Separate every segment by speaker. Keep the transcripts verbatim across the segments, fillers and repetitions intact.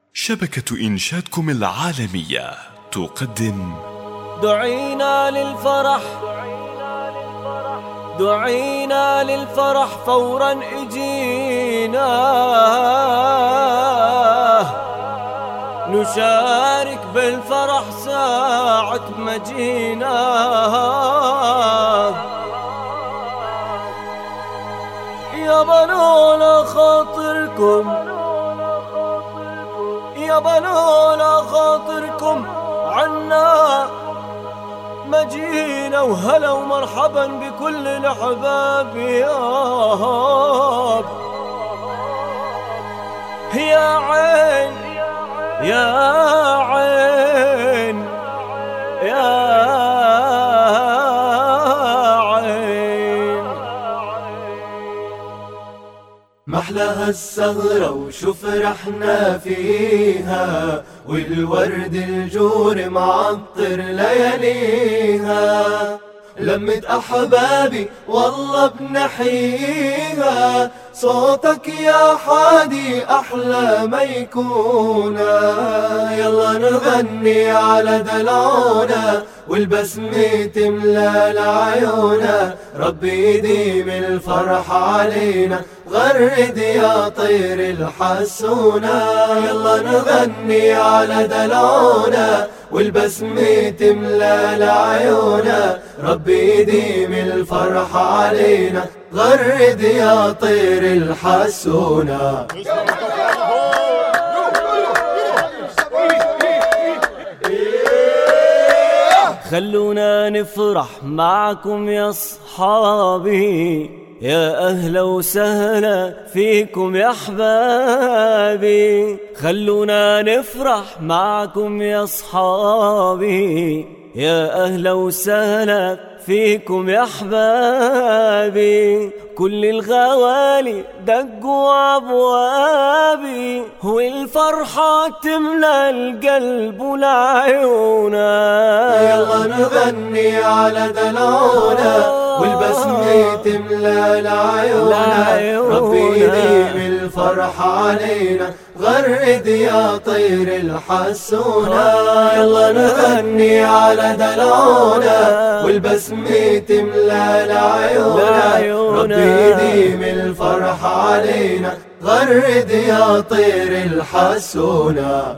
Speaker 1: شبكة إنشادكم العالمية تقدم
Speaker 2: دعينا للفرح، دعينا للفرح فورا اجينا نشارك بالفرح ساعة ما جينا. يا بنونا خاطركم، يا بنونا خاطركم عنا مجينا، وهلا ومرحبا بكل الأحباب. يا عين يا عين يا عين،
Speaker 3: محلاها السهرة وشو فرحنا فيها، والورد الجور معطر لياليها. لمة أحبابي والله بنحيها، صوتك يا حادي أحلى ما يكونا. يلا نغني على دلعونا والبسمة تملى لعيونا، ربي يديم الفرح علينا، غرد يا طير الحسونا. يلا نغني على دلعونا والبسمة تملى لعيونا، ربي يديم الفرح علينا، غرد يا طير الحسونا.
Speaker 2: خلونا نفرح معكم يا صحابي، يا أهلا وسهلا فيكم يا أحبابي. خلونا نفرح معكم يا صحابي، يا أهلا وسهلا فيكم يا أحبابي. كل الغوالي دقوا أبوابي، والفرحة تملى القلب والعيونا.
Speaker 3: يلا نغني على دلعونا والبسمة تملى لعيونا، ربي يديم الفرح علينا، غرد يا طير الحسونا. يلا نغني على دلعونا والبسمة تملى لعيونا، ربي يديم الفرح علينا، غرد يا طير الحسونا.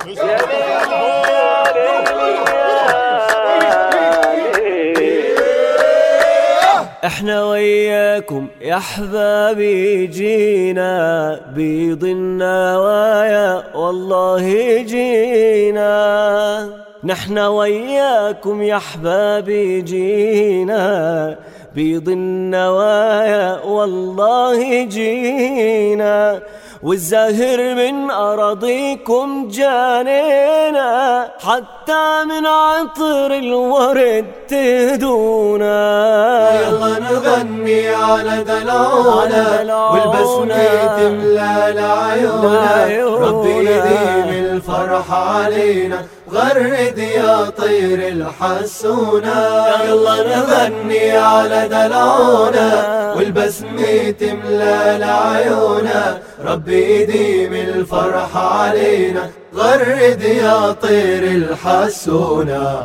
Speaker 2: احنا وياكم يا احبابي جينا، بيض النوايا والله جينا. نحن وياكم يا احبابي جينا، بيض النوايا والله جينا. والزاهر من أراضيكم جانينا، حتى من عطر الورد تهدونا.
Speaker 3: يلا نغني على دلعونا والبسمة تملى لعيونا، ربي يديم الفرح علينا، غرد يا طير الحسونا. يلا نغني على دلعونا والبسمة تملى لعيونا، ربي يديم الفرح علينا، غرد يا طير الحسونا.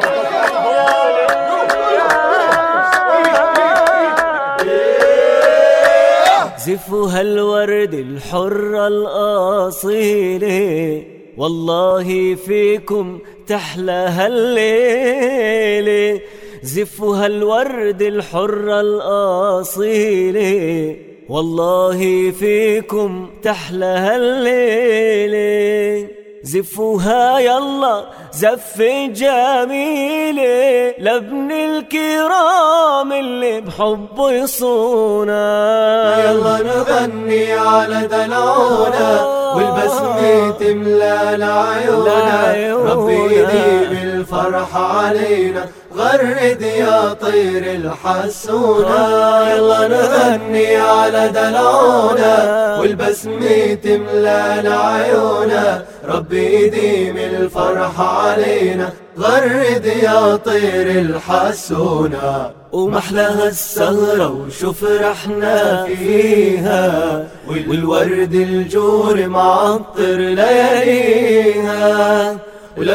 Speaker 2: زفوا هالورد الحرة الأصيلة، والله فيكم تحلى هالليلة. زفوا هالورد الحرة الأصيلة، والله فيكم تحلى هالليلة. زفوها يلا زفة جميلة، لابن الكرام اللي بحبه يصونا.
Speaker 3: يلا نغني على دلعونا والبسمة تملى لعيونا، ربي يديم الفرح علينا، غرد يا طير الحسونا. يلا نغني على دلعونا والبسمة تملى لعيونا، ربي يديم الفرح علينا، غرد يا طير الحسونا.
Speaker 2: ومحلاها السهرة وشو فرحنا فيها،
Speaker 3: والورد الجور معطر لياليها.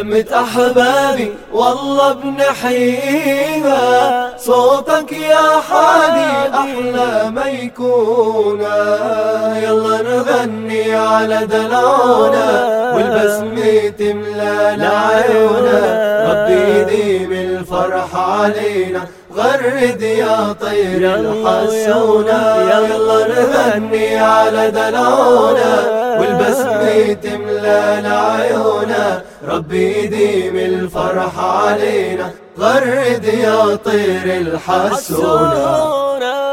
Speaker 3: لمة أحبابي والله بنحييها، صوتك يا حادي أحلى ما يكون. يلا نغني على دلعونا والبسمة تملى لعيونا، ربي يديم الفرح علينا غرد يا طير الحسونة. يلا نغني على دلعونا والبسمة تملى لعيونا، ربي يديم الفرح علينا غرد يا طير الحسونة.